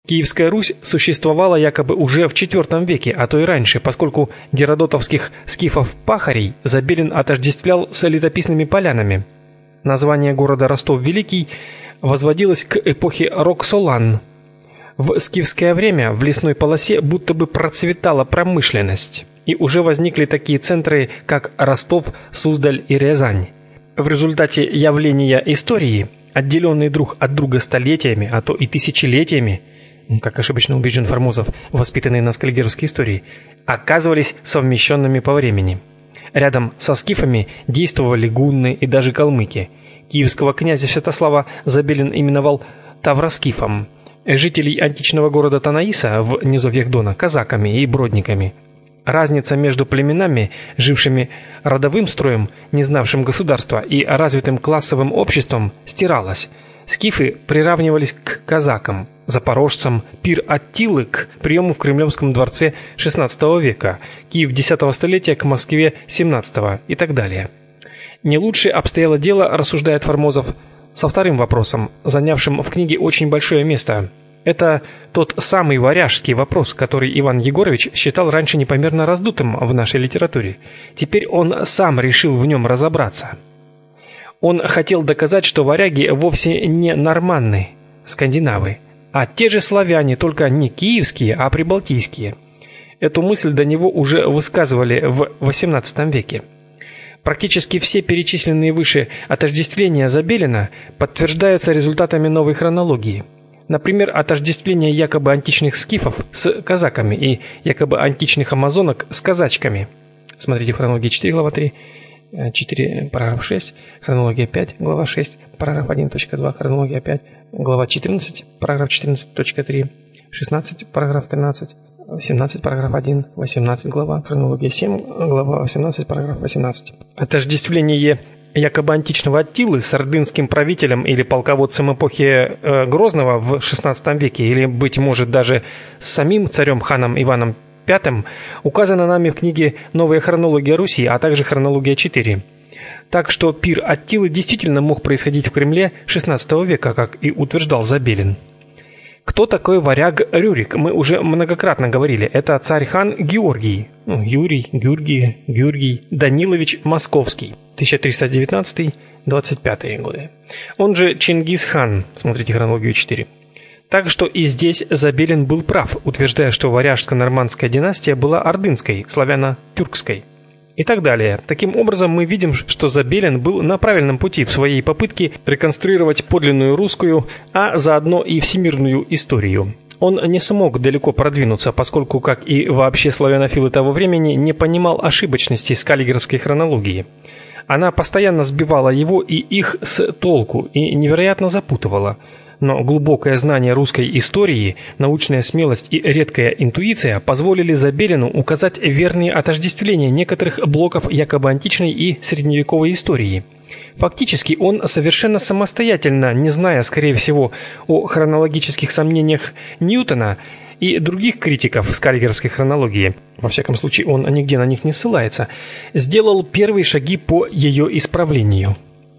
Киевская Русь существовала якобы уже в IV веке, а то и раньше, поскольку геродотовских скифов-пахарей Забелин отождествлял с летописными полянами. Название города Ростов-Великий возводилось к эпохе Роксолан. В скифское время в лесной полосе будто бы процветала промышленность, и уже возникли такие центры, как Ростов, Суздаль и Рязань. В результате явления истории, отделенные друг от друга столетиями, а то и тысячелетиями, как ошибочно убежден Формозов, воспитанный на скальгеровской истории, оказывались совмещенными по времени. Рядом со скифами действовали гунны и даже калмыки. Киевского князя Святослава Забелин именовал тавроскифом, жителей античного города Танаиса в низовьях Дона казаками и бродниками. Разница между племенами, жившими родовым строем, не знавшим государства, и развитым классовым обществом, стиралась. Скифы приравнивались к казакам, запорожцам, пир Аттилы к приему в Кремлевском дворце XVI века, Киев X столетия к Москве XVII и так далее. Не лучше обстояло дело, рассуждает Формозов, со вторым вопросом, занявшим в книге очень большое место. Это тот самый варяжский вопрос, который Иван Егорович считал раньше непомерно раздутым в нашей литературе. Теперь он сам решил в нем разобраться. Он хотел доказать, что варяги вовсе не норманны, скандинавы, а те же славяне, только не киевские, а прибалтийские. Эту мысль до него уже высказывали в XVIII веке. Практически все перечисленные выше отождествления Забелина подтверждаются результатами новой хронологии. Например, отождествление якобы античных скифов с казаками и якобы античных амазонок с казачками. Смотрите хронология 4, глава 3, 4, параграф 6, хронология 5, глава 6, параграф 1.2, хронология 5, глава 14, параграф 14.3, 16, параграф 13, 17, параграф 1, 18, глава, хронология 7, глава 18, параграф 18. Отождествление якобы античного Аттилы с ордынским правителем или полководцем эпохи Грозного в XVI веке, или, быть может, даже с самим царем-ханом Иваном V, указано нами в книге «Новая хронология Руси», а также хронология 4. Так что пир Аттилы действительно мог происходить в Кремле XVI века, как и утверждал Забелин. Кто такой варяг Рюрик? Мы уже многократно говорили. Это царь-хан Георгий, Георгий Данилович Московский, 1319-25 годы. Он же Чингис-хан, смотрите хронологию 4. Так что и здесь Забелин был прав, утверждая, что варяжско-нормандская династия была ордынской, славяно-тюркской. И так далее. Таким образом, мы видим, что Забелин был на правильном пути в своей попытке реконструировать подлинную русскую, а заодно и всемирную историю. Он не смог далеко продвинуться, поскольку, как и вообще славянофилы того времени, не понимал ошибочности скальгеровской хронологии. Она постоянно сбивала его и их с толку и невероятно запутывала. Но глубокое знание русской истории, научная смелость и редкая интуиция позволили Забелину указать верные отождествления некоторых блоков якобы античной и средневековой истории. Фактически он совершенно самостоятельно, не зная, скорее всего, о хронологических сомнениях Ньютона и других критиков скальгеровской хронологии, во всяком случае он нигде на них не ссылается, сделал первые шаги по ее исправлению.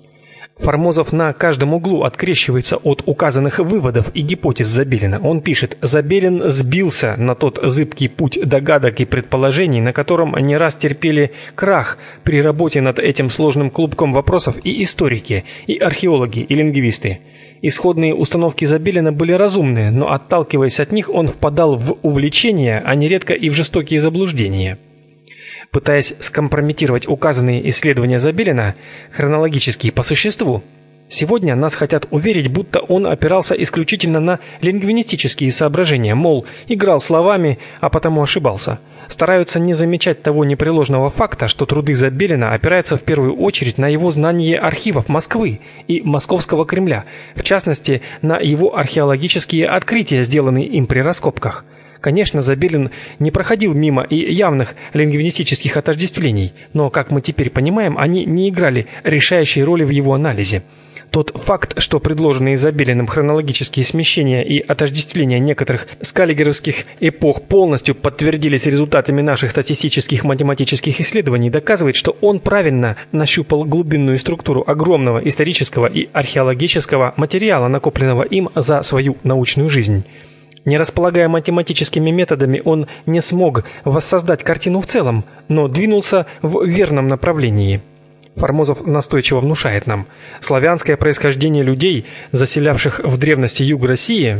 Формозов на каждом углу открещивается от указанных выводов и гипотез Забелина. Он пишет: «Забелин сбился на тот зыбкий путь догадок и предположений, на котором не раз терпели крах при работе над этим сложным клубком вопросов и историки, и археологи, и лингвисты. Исходные установки Забелина были разумные, но, отталкиваясь от них, он впадал в увлечения, а нередко и в жестокие заблуждения». Пытаясь скомпрометировать указанные исследования Забелина, хронологические по существу, сегодня нас хотят уверить, будто он опирался исключительно на лингвистические соображения, мол, играл словами, а потому ошибался. Стараются не замечать того непреложного факта, что труды Забелина опираются в первую очередь на его знание архивов Москвы и Московского Кремля, в частности, на его археологические открытия, сделанные им при раскопках. Конечно, Забелин не проходил мимо и явных лингвистических отождествлений, но, как мы теперь понимаем, они не играли решающей роли в его анализе. Тот факт, что предложенные Забелиным хронологические смещения и отождествления некоторых скальгеровских эпох полностью подтвердились результатами наших статистических математических исследований, доказывает, что он правильно нащупал глубинную структуру огромного исторического и археологического материала, накопленного им за свою научную жизнь. Не располагая математическими методами, он не смог воссоздать картину в целом, но двинулся в верном направлении. Формозов настойчиво внушает нам: славянское происхождение людей, заселявших в древности юг России,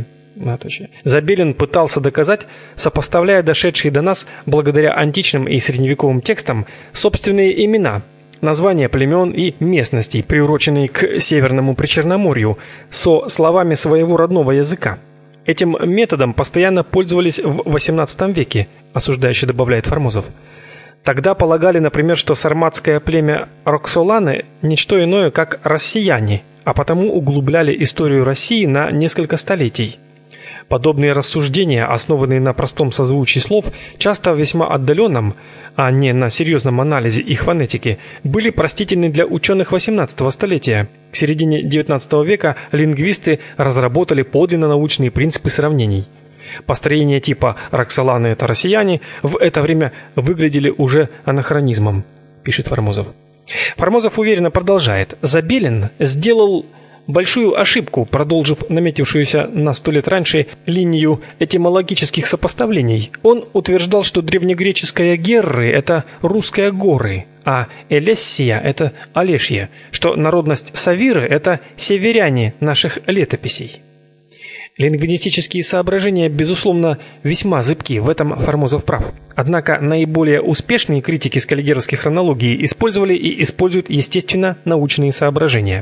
Забелин пытался доказать, сопоставляя дошедшие до нас благодаря античным и средневековым текстам собственные имена, названия племен и местностей, приуроченные к Северному Причерноморью, со словами своего родного языка. Этим методом постоянно пользовались в XVIII веке, осуждающе добавляет Формозов. Тогда полагали, например, что сарматское племя Роксоланы – ничто иное, как россияне, а потому углубляли историю России на несколько столетий. Подобные рассуждения, основанные на простом созвучии слов, часто в весьма отдаленном, а не на серьезном анализе их фонетики, были простительны для ученых XVIII столетия. К середине XIX века лингвисты разработали подлинно научные принципы сравнений. Построения типа «Роксоланы – это россияне» в это время выглядели уже анахронизмом, пишет Формозов. Формозов уверенно продолжает: Забелин сделал большую ошибку, продолжив наметившуюся на 100 лет раньше линию этимологических сопоставлений. Он утверждал, что древнегреческое «герры» — это русское «горы», а «элессия» — это «олешье», что народность «савиры» — это северяне наших летописей. Лингвистические соображения, безусловно, весьма зыбки, в этом Формозов прав. Однако наиболее успешные критики скаллигеровской хронологии использовали и используют естественно-научные соображения.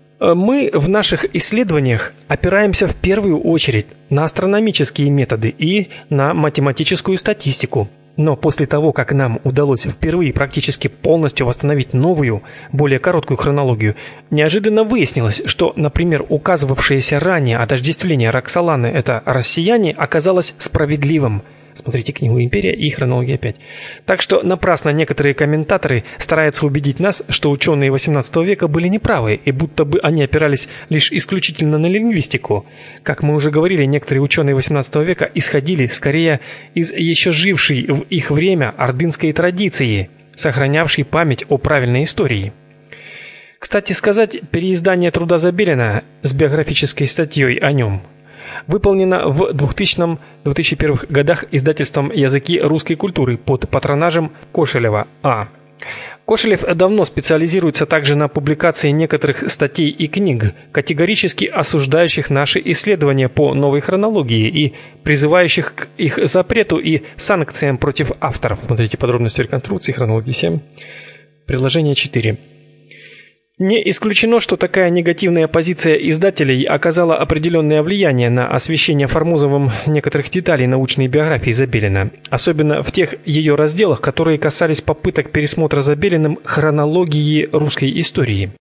Мы в наших исследованиях опираемся в первую очередь на астрономические методы и на математическую статистику. Но после того, как нам удалось впервые практически полностью восстановить новую, более короткую хронологию, неожиданно выяснилось, что, например, указывавшееся ранее отождествление Роксоланы – это россияне, оказалось справедливым. Смотрите книгу «Империя» и «Хронология 5». Так что напрасно некоторые комментаторы стараются убедить нас, что ученые XVIII века были неправы, и будто бы они опирались лишь исключительно на лингвистику. Как мы уже говорили, некоторые ученые XVIII века исходили скорее из еще жившей в их время ордынской традиции, сохранявшей память о правильной истории. Кстати сказать, переиздание труда Забелина с биографической статьей о нем выполнено в 2000-2001 годах издательством «Языки русской культуры» под патронажем Кошелева А. Кошелев давно специализируется также на публикации некоторых статей и книг, категорически осуждающих наши исследования по новой хронологии и призывающих к их запрету и санкциям против авторов. Смотрите подробности реконструкции, хронологии 7, приложение 4. Не исключено, что такая негативная позиция издателей оказала определенное влияние на освещение Формозовым некоторых деталей научной биографии Забелина, особенно в тех ее разделах, которые касались попыток пересмотра Забелиным хронологии русской истории.